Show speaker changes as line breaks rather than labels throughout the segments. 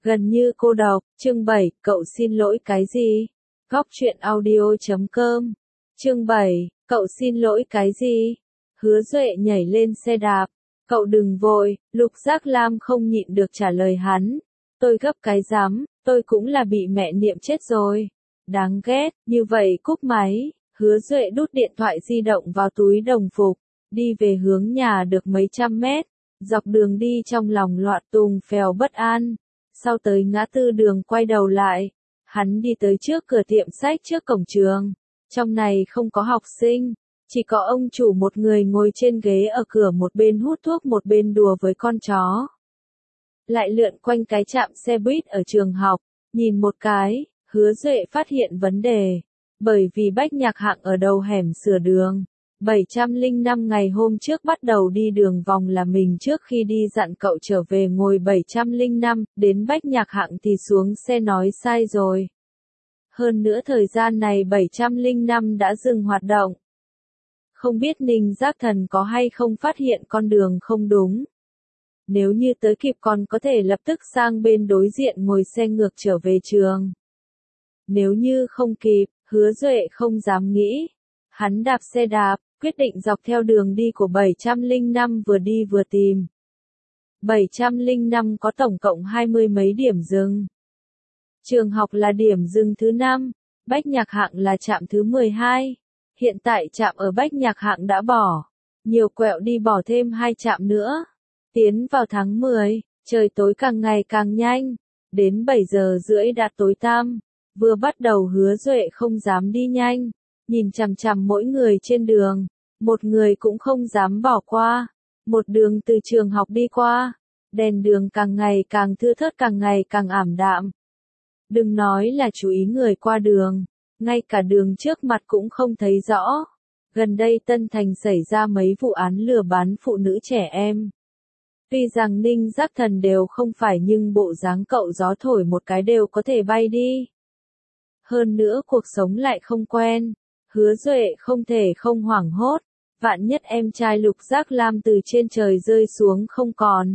Gần như cô độc, chương 7, cậu xin lỗi cái gì? Góc truyện audio.com. Chương 7, cậu xin lỗi cái gì? Hứa Duệ nhảy lên xe đạp. Cậu đừng vội, Lục Giác Lam không nhịn được trả lời hắn. Tôi gấp cái rắm, tôi cũng là bị mẹ niệm chết rồi. Đáng ghét, như vậy cúp máy. Hứa Duệ đút điện thoại di động vào túi đồng phục, đi về hướng nhà được mấy trăm mét. Dọc đường đi trong lòng loạn tùng phèo bất an. Sau tới ngã tư đường quay đầu lại, hắn đi tới trước cửa tiệm sách trước cổng trường. Trong này không có học sinh, chỉ có ông chủ một người ngồi trên ghế ở cửa, một bên hút thuốc một bên đùa với con chó. Lại lượn quanh cái trạm xe buýt ở trường học, nhìn một cái, Hứa Duệ phát hiện vấn đề. Bởi vì Bách Nhạc Hạng ở đầu hẻm sửa đường. 705 ngày hôm trước bắt đầu đi đường vòng là mình trước khi đi dặn cậu trở về ngồi 705, đến Bách Nhạc Hạng thì xuống xe nói sai rồi. Hơn nữa thời gian này 705 đã dừng hoạt động. Không biết Ninh Giác Thần có hay không phát hiện con đường không đúng. Nếu như tới kịp còn có thể lập tức sang bên đối diện ngồi xe ngược trở về trường. Nếu như không kịp, Hứa Duệ không dám nghĩ. Hắn đạp xe đạp, quyết định dọc theo đường đi của 705 vừa đi vừa tìm. 705 có tổng cộng 20 mấy điểm dừng. Trường học là điểm dừng thứ 5, Bách Nhạc Hạng là trạm thứ 12. Hiện tại trạm ở Bách Nhạc Hạng đã bỏ. Nhiều quẹo đi bỏ thêm 2 trạm nữa. Tiến vào tháng 10, trời tối càng ngày càng nhanh. Đến 7 giờ rưỡi đã tối tăm. Vừa bắt đầu Hứa Duệ không dám đi nhanh. Nhìn chằm chằm mỗi người trên đường. Một người cũng không dám bỏ qua. Một đường từ trường học đi qua. Đèn đường càng ngày càng thưa thớt, càng ngày càng ảm đạm. Đừng nói là chú ý người qua đường. Ngay cả đường trước mặt cũng không thấy rõ. Gần đây Tân Thành xảy ra mấy vụ án lừa bán phụ nữ trẻ em. Tuy rằng Ninh Giác Thần đều không phải, nhưng bộ dáng cậu gió thổi một cái đều có thể bay đi. Hơn nữa cuộc sống lại không quen. Hứa Duệ không thể không hoảng hốt. Vạn nhất em trai Lục Giác Lam từ trên trời rơi xuống không còn.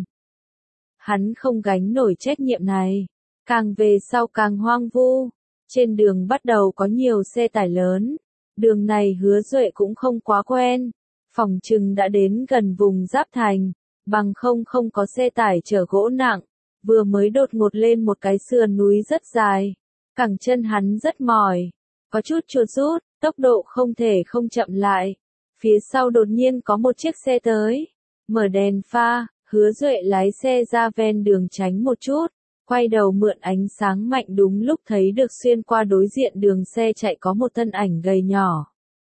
Hắn không gánh nổi trách nhiệm này. Càng về sau càng hoang vu. Trên đường bắt đầu có nhiều xe tải lớn. Đường này Hứa Duệ cũng không quá quen. Phòng chừng đã đến gần vùng Giáp Thành. Bằng không có xe tải chở gỗ nặng. Vừa mới đột ngột lên một cái sườn núi rất dài. Cẳng chân hắn rất mỏi. Có chút chuột rút, tốc độ không thể không chậm lại. Phía sau đột nhiên có một chiếc xe tới. Mở đèn pha, Hứa Duệ lái xe ra ven đường tránh một chút. Quay đầu mượn ánh sáng mạnh, đúng lúc thấy được xuyên qua đối diện đường xe chạy có một thân ảnh gầy nhỏ.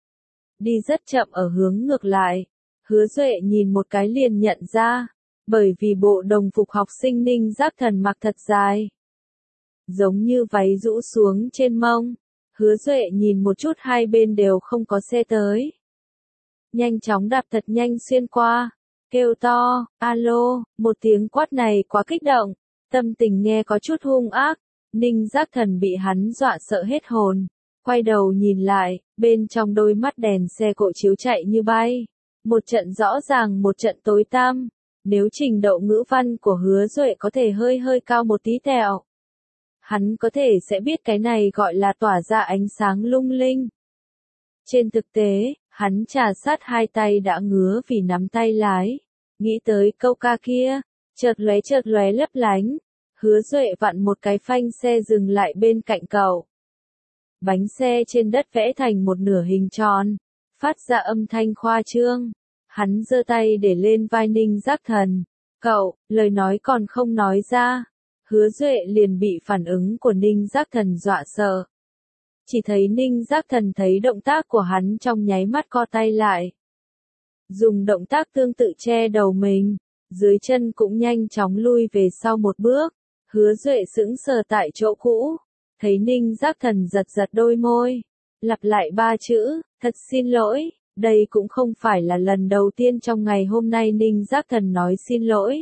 Đi rất chậm ở hướng ngược lại. Hứa Duệ nhìn một cái liền nhận ra. Bởi vì bộ đồng phục học sinh Ninh Giác Thần mặc thật dài. Giống như váy rũ xuống trên mông. Hứa Duệ nhìn một chút, hai bên đều không có xe tới. Nhanh chóng đạp thật nhanh xuyên qua. Kêu to, alo, một tiếng quát này quá kích động. Tâm tình nghe có chút hung ác. Ninh Giác Thần bị hắn dọa sợ hết hồn. Quay đầu nhìn lại, bên trong đôi mắt đèn xe cộ chiếu chạy như bay. Một trận rõ ràng, một trận tối tăm. Nếu trình độ ngữ văn của Hứa Duệ có thể hơi cao một tí tẹo, hắn có thể sẽ biết cái này gọi là tỏa ra ánh sáng lung linh. Trên thực tế, hắn trà sát hai tay đã ngứa vì nắm tay lái. Nghĩ tới câu ca kia, chợt lóe lấp lánh. Hứa Duệ vặn một cái phanh xe dừng lại bên cạnh cậu. Bánh xe trên đất vẽ thành một nửa hình tròn, phát ra âm thanh khoa trương. Hắn giơ tay để lên vai Ninh Giác Thần. Cậu, lời nói còn không nói ra. Hứa Duệ liền bị phản ứng của Ninh Giác Thần dọa sợ. Chỉ thấy Ninh Giác Thần thấy động tác của hắn trong nháy mắt co tay lại. Dùng động tác tương tự che đầu mình, dưới chân cũng nhanh chóng lui về sau một bước. Hứa Duệ sững sờ tại chỗ cũ. Thấy Ninh Giác Thần giật đôi môi. Lặp lại 3 chữ, thật xin lỗi. Đây cũng không phải là lần đầu tiên trong ngày hôm nay Ninh Giác Thần nói xin lỗi.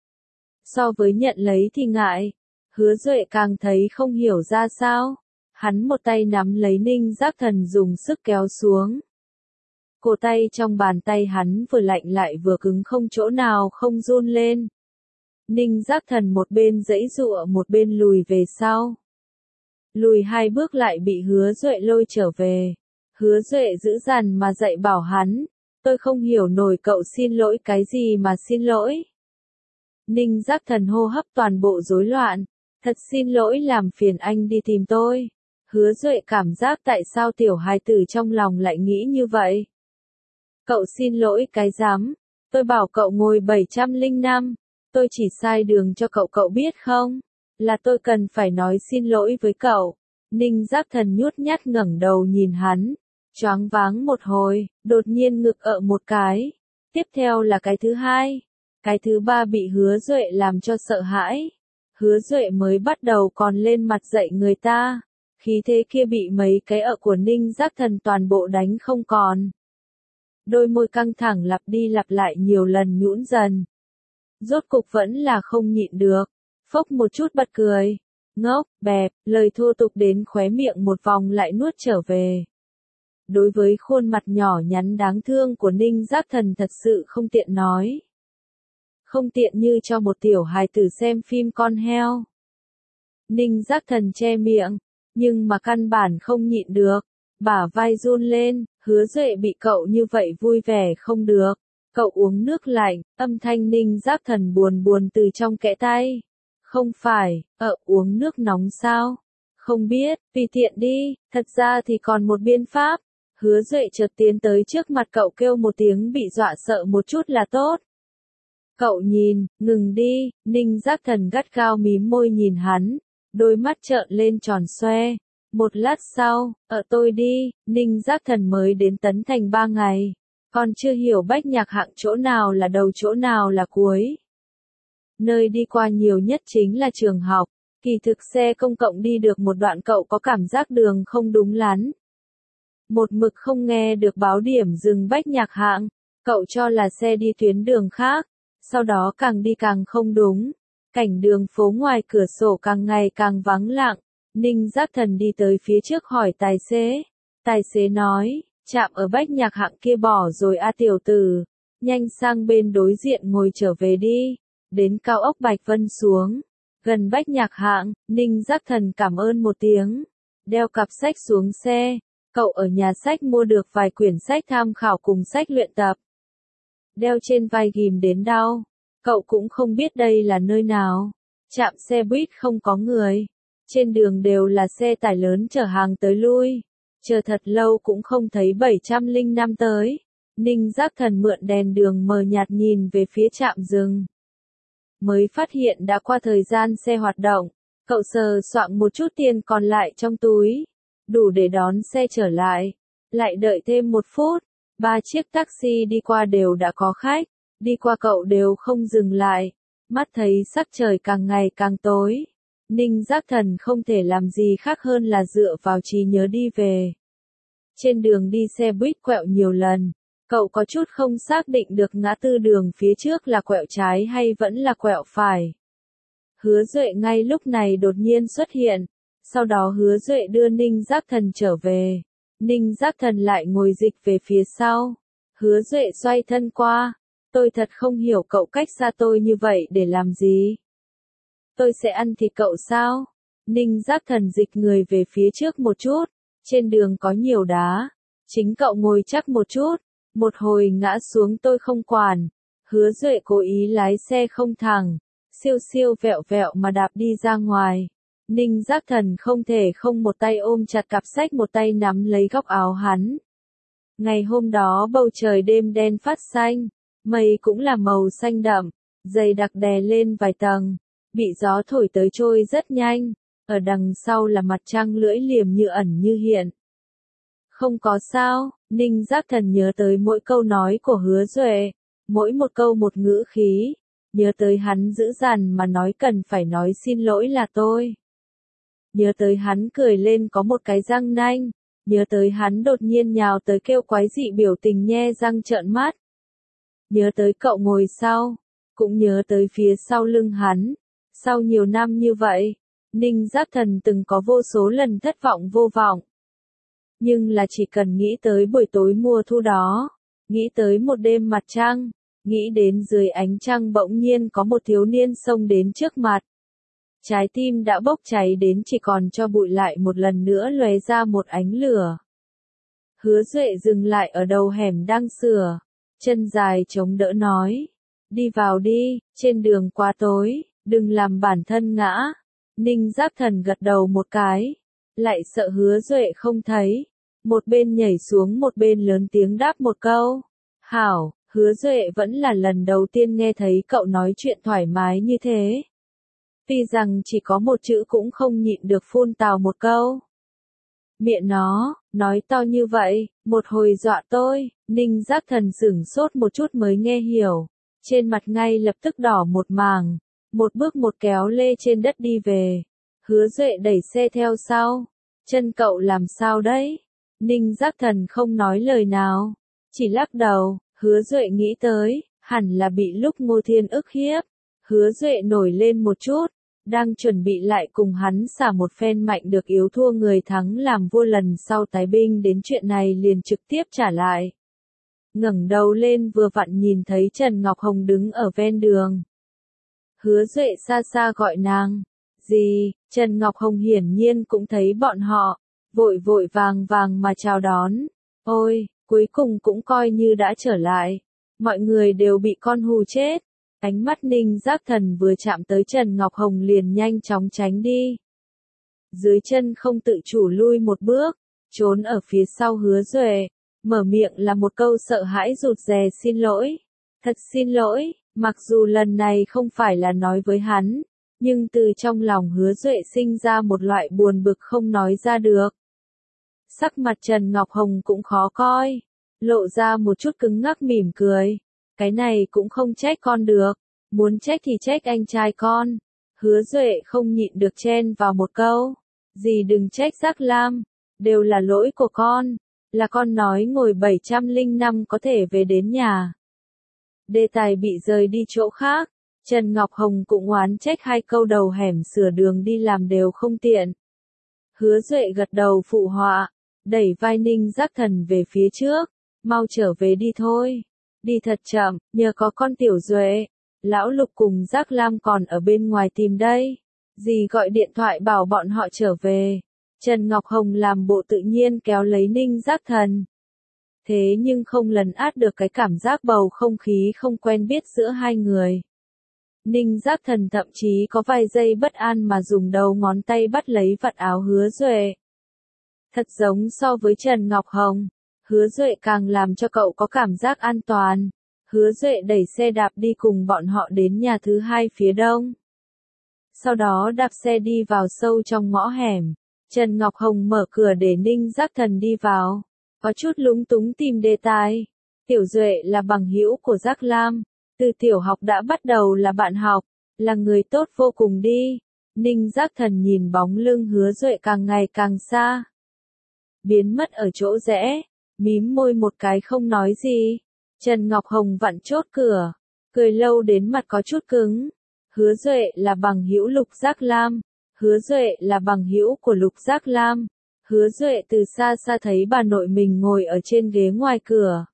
So với nhận lấy thì ngại. Hứa Duệ càng thấy không hiểu ra sao. Hắn một tay nắm lấy Ninh Giác Thần dùng sức kéo xuống. Cổ tay trong bàn tay hắn vừa lạnh lại vừa cứng, không chỗ nào không run lên. Ninh Giác Thần một bên giãy giụa một bên lùi về sau. Lùi 2 bước lại bị Hứa Duệ lôi trở về. Hứa Duệ dữ dằn mà dạy bảo hắn, tôi không hiểu nổi cậu xin lỗi cái gì mà xin lỗi. Ninh Giác Thần hô hấp toàn bộ rối loạn, thật xin lỗi làm phiền anh đi tìm tôi. Hứa Duệ cảm giác tại sao tiểu hài tử trong lòng lại nghĩ như vậy. Cậu xin lỗi cái dám, tôi bảo cậu ngồi 705, tôi chỉ sai đường cho cậu biết không? Là tôi cần phải nói xin lỗi với cậu. Ninh Giác Thần nhút nhát ngẩng đầu nhìn hắn, choáng váng một hồi, đột nhiên ngực ợ một cái. Tiếp theo là cái thứ hai, cái thứ ba bị Hứa Duệ làm cho sợ hãi. Hứa Duệ mới bắt đầu còn lên mặt dạy người ta, khí thế kia bị mấy cái ợ của Ninh Giác Thần toàn bộ đánh không còn. Đôi môi căng thẳng lặp đi lặp lại nhiều lần nhũn dần. Rốt cục vẫn là không nhịn được, phốc một chút bật cười. Ngốc, bẹp, lời thô tục đến khóe miệng một vòng lại nuốt trở về. Đối với khuôn mặt nhỏ nhắn đáng thương của Ninh Giác Thần thật sự không tiện nói. Không tiện như cho một tiểu hài tử xem phim con heo. Ninh Giác Thần che miệng, nhưng mà căn bản không nhịn được, bả vai run lên. Hứa Duệ bị cậu như vậy vui vẻ không được. Cậu uống nước lạnh, âm thanh Ninh Giác Thần buồn buồn từ trong kẽ tay. Không phải, uống nước nóng sao? Không biết, tùy tiện đi, thật ra thì còn một biện pháp. Hứa Duệ chợt tiến tới trước mặt cậu kêu một tiếng bị dọa sợ một chút là tốt. Cậu nhìn, ngừng đi, Ninh Giác Thần gắt gao mím môi nhìn hắn, đôi mắt trợn lên tròn xoe. Một lát sau, tôi đi, Ninh Giác Thần mới đến Tấn Thành 3 ngày. Còn chưa hiểu Bách Nhạc Hạng chỗ nào là đầu chỗ nào là cuối. Nơi đi qua nhiều nhất chính là trường học, kỳ thực xe công cộng đi được một đoạn cậu có cảm giác đường không đúng lắm. Một mực không nghe được báo điểm dừng Bách Nhạc Hạng, cậu cho là xe đi tuyến đường khác, sau đó càng đi càng không đúng. Cảnh đường phố ngoài cửa sổ càng ngày càng vắng lặng, Ninh Giác Thần đi tới phía trước hỏi tài xế nói, trạm ở Bách Nhạc Hạng kia bỏ rồi a tiểu tử, nhanh sang bên đối diện ngồi trở về đi. Đến cao ốc Bạch Vân xuống, gần Bách Nhạc Hạng, Ninh Giác Thần cảm ơn một tiếng, đeo cặp sách xuống xe. Cậu ở nhà sách mua được vài quyển sách tham khảo cùng sách luyện tập. Đeo trên vai ghìm đến đau, cậu cũng không biết đây là nơi nào. Trạm xe buýt không có người, trên đường đều là xe tải lớn chở hàng tới lui. Chờ thật lâu cũng không thấy 705 tới. Ninh Giác Thần mượn đèn đường mờ nhạt nhìn về phía trạm dừng. Mới phát hiện đã qua thời gian xe hoạt động, cậu sờ soạng một chút tiền còn lại trong túi, đủ để đón xe trở lại. Lại đợi thêm 1 phút, 3 chiếc taxi đi qua đều đã có khách, đi qua cậu đều không dừng lại. Mắt thấy sắc trời càng ngày càng tối, Ninh Giác Thần không thể làm gì khác hơn là dựa vào trí nhớ đi về. Trên đường đi xe buýt quẹo nhiều lần, cậu có chút không xác định được ngã tư đường phía trước là quẹo trái hay vẫn là quẹo phải. Hứa Duệ ngay lúc này đột nhiên xuất hiện, sau đó Hứa Duệ đưa Ninh Giác Thần trở về. Ninh Giác Thần lại ngồi dịch về phía sau. Hứa Duệ xoay thân qua, tôi thật không hiểu cậu cách xa tôi như vậy để làm gì. Tôi sẽ ăn thịt cậu sao? Ninh Giác Thần dịch người về phía trước một chút, trên đường có nhiều đá, chính cậu ngồi chắc một chút, một hồi ngã xuống tôi không quản. Hứa Duệ cố ý lái xe không thẳng, siêu siêu vẹo vẹo mà đạp đi ra ngoài. Ninh Giác Thần không thể không một tay ôm chặt cặp sách một tay nắm lấy góc áo hắn. Ngày hôm đó bầu trời đêm đen phát xanh, mây cũng là màu xanh đậm, dày đặc đè lên vài tầng, bị gió thổi tới trôi rất nhanh, ở đằng sau là mặt trăng lưỡi liềm như ẩn như hiện. Không có sao, Ninh Giác Thần nhớ tới mỗi câu nói của Hứa Duệ, mỗi một câu một ngữ khí, nhớ tới hắn dữ dằn mà nói cần phải nói xin lỗi là tôi. Nhớ tới hắn cười lên có một cái răng nanh, nhớ tới hắn đột nhiên nhào tới kêu quái dị biểu tình nhe răng trợn mắt. Nhớ tới cậu ngồi sau, cũng nhớ tới phía sau lưng hắn. Sau nhiều năm như vậy, Ninh Giác Thần từng có vô số lần thất vọng vô vọng. Nhưng là chỉ cần nghĩ tới buổi tối mùa thu đó, nghĩ tới một đêm mặt trăng, Nghĩ đến dưới ánh trăng bỗng nhiên có một thiếu niên xông đến trước mặt. Trái tim đã bốc cháy đến chỉ còn cho bụi lại một lần nữa lóe ra một ánh lửa. Hứa Duệ dừng lại ở đầu hẻm đang sửa, chân dài chống đỡ nói. Đi vào đi, trên đường quá tối, đừng làm bản thân ngã. Ninh Giác Thần gật đầu một cái, lại sợ Hứa Duệ không thấy. Một bên nhảy xuống một bên lớn tiếng đáp một câu. Hảo, Hứa Duệ vẫn là lần đầu tiên nghe thấy cậu nói chuyện thoải mái như thế. Tuy rằng chỉ có một chữ cũng không nhịn được phun tào một câu. Miệng nó, nói to như vậy, một hồi dọa tôi, Ninh Giác Thần sửng sốt một chút mới nghe hiểu. Trên mặt ngay lập tức đỏ một màng, một bước một kéo lê trên đất đi về. Hứa Duệ đẩy xe theo sau. Chân cậu làm sao đấy? Ninh Giác Thần không nói lời nào, chỉ lắc đầu. Hứa Duệ nghĩ tới, hẳn là bị lúc Ngô Thiên ức hiếp. Hứa Duệ nổi lên một chút, đang chuẩn bị lại cùng hắn xả một phen mạnh được yếu thua người thắng làm vua lần sau tái binh đến chuyện này liền trực tiếp trả lại. Ngẩng đầu lên vừa vặn nhìn thấy Trần Ngọc Hồng đứng ở ven đường. Hứa Duệ xa xa gọi nàng. Gì? Trần Ngọc Hồng hiển nhiên cũng thấy bọn họ, vội vội vàng vàng mà chào đón. Ôi, cuối cùng cũng coi như đã trở lại. Mọi người đều bị con hù chết. Ánh mắt Ninh Giác Thần vừa chạm tới Trần Ngọc Hồng liền nhanh chóng tránh đi. Dưới chân không tự chủ lui một bước, trốn ở phía sau Hứa Duệ, mở miệng là một câu sợ hãi rụt rè xin lỗi. Thật xin lỗi, mặc dù lần này không phải là nói với hắn, nhưng từ trong lòng Hứa Duệ sinh ra một loại buồn bực không nói ra được. Sắc mặt Trần Ngọc Hồng cũng khó coi, lộ ra một chút cứng ngắc mỉm cười. Cái này cũng không trách con được, muốn trách thì trách anh trai con. Hứa Duệ không nhịn được chen vào một câu. Dì đừng trách Giác Lam, đều là lỗi của con, là con nói ngồi 705 có thể về đến nhà. Đề tài bị rời đi chỗ khác, Trần Ngọc Hồng cũng oán trách hai câu đầu hẻm sửa đường đi làm đều không tiện. Hứa Duệ gật đầu phụ họa, đẩy vai Ninh Giác Thần về phía trước, mau trở về đi thôi. Đi thật chậm, nhờ có con Tiểu Duệ. Lão Lục cùng Giác Lam còn ở bên ngoài tìm đây. Dì gọi điện thoại bảo bọn họ trở về. Trần Ngọc Hồng làm bộ tự nhiên kéo lấy Ninh Giác Thần. Thế nhưng không lấn át được cái cảm giác bầu không khí không quen biết giữa hai người. Ninh Giác Thần thậm chí có vài giây bất an mà dùng đầu ngón tay bắt lấy vạt áo Hứa Duệ. Thật giống so với Trần Ngọc Hồng, Hứa Duệ càng làm cho cậu có cảm giác an toàn. Hứa Duệ đẩy xe đạp đi cùng bọn họ đến nhà thứ hai phía đông. Sau đó đạp xe đi vào sâu trong ngõ hẻm. Trần Ngọc Hồng mở cửa để Ninh Giác Thần đi vào. Có chút lúng túng tìm đề tài. Tiểu Duệ là bằng hữu của Giác Lam. Từ tiểu học đã bắt đầu là bạn học. Là người tốt vô cùng đi. Ninh Giác Thần nhìn bóng lưng Hứa Duệ càng ngày càng xa. Biến mất ở chỗ rẽ. Mím môi một cái không nói gì. Trần Ngọc Hồng vặn chốt cửa. Cười lâu đến mặt có chút cứng. Hứa Duệ là bằng hữu Lục Giác Lam. Hứa Duệ là bằng hữu của Lục Giác Lam. Hứa Duệ từ xa xa thấy bà nội mình ngồi ở trên ghế ngoài cửa.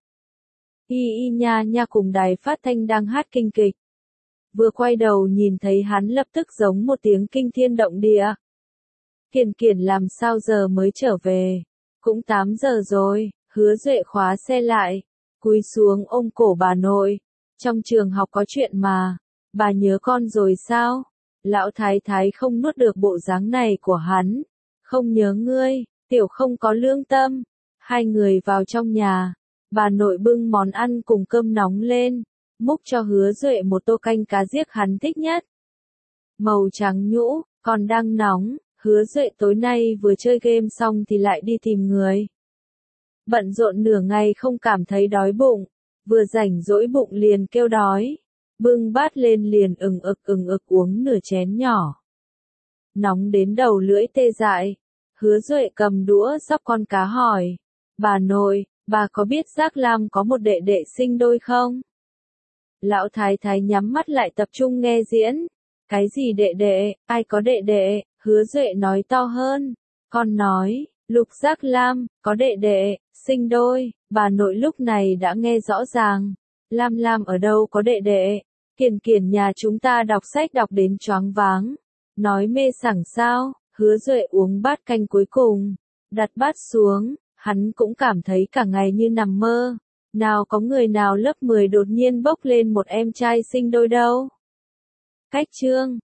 Y nha nha cùng đài phát thanh đang hát kinh kịch. Vừa quay đầu nhìn thấy hắn lập tức giống một tiếng kinh thiên động địa. Kiền Kiền làm sao giờ mới trở về? Cũng 8 giờ rồi. Hứa Duệ khóa xe lại, cúi xuống ôm cổ bà nội. Trong trường học có chuyện mà, bà nhớ con rồi sao? Lão thái thái không nuốt được bộ dáng này của hắn. Không nhớ ngươi, tiểu không có lương tâm. Hai người vào trong nhà, bà nội bưng món ăn cùng cơm nóng lên, múc cho Hứa Duệ một tô canh cá giết hắn thích nhất. Màu trắng nhũ, còn đang nóng. Hứa Duệ tối nay vừa chơi game xong thì lại đi tìm người. Bận rộn nửa ngày không cảm thấy đói bụng, vừa rảnh rỗi bụng liền kêu đói. Bưng bát lên liền ừng ực uống nửa chén nhỏ. Nóng đến đầu lưỡi tê dại. Hứa Duệ cầm đũa xóc con cá hỏi. Bà nội, bà có biết Giác Lam có một đệ đệ sinh đôi không? Lão thái thái nhắm mắt lại tập trung nghe diễn. Cái gì đệ đệ, ai có đệ đệ? Hứa Duệ nói to hơn. Con nói, Lục Giác Lam, có đệ đệ, sinh đôi. Bà nội lúc này đã nghe rõ ràng. Lam Lam ở đâu có đệ đệ, Kiền Kiền nhà chúng ta đọc sách đọc đến choáng váng, nói mê sảng sao, Hứa Duệ uống bát canh cuối cùng, đặt bát xuống, hắn cũng cảm thấy cả ngày như nằm mơ, nào có người nào lớp 10 đột nhiên bốc lên một em trai sinh đôi đâu. Cách chương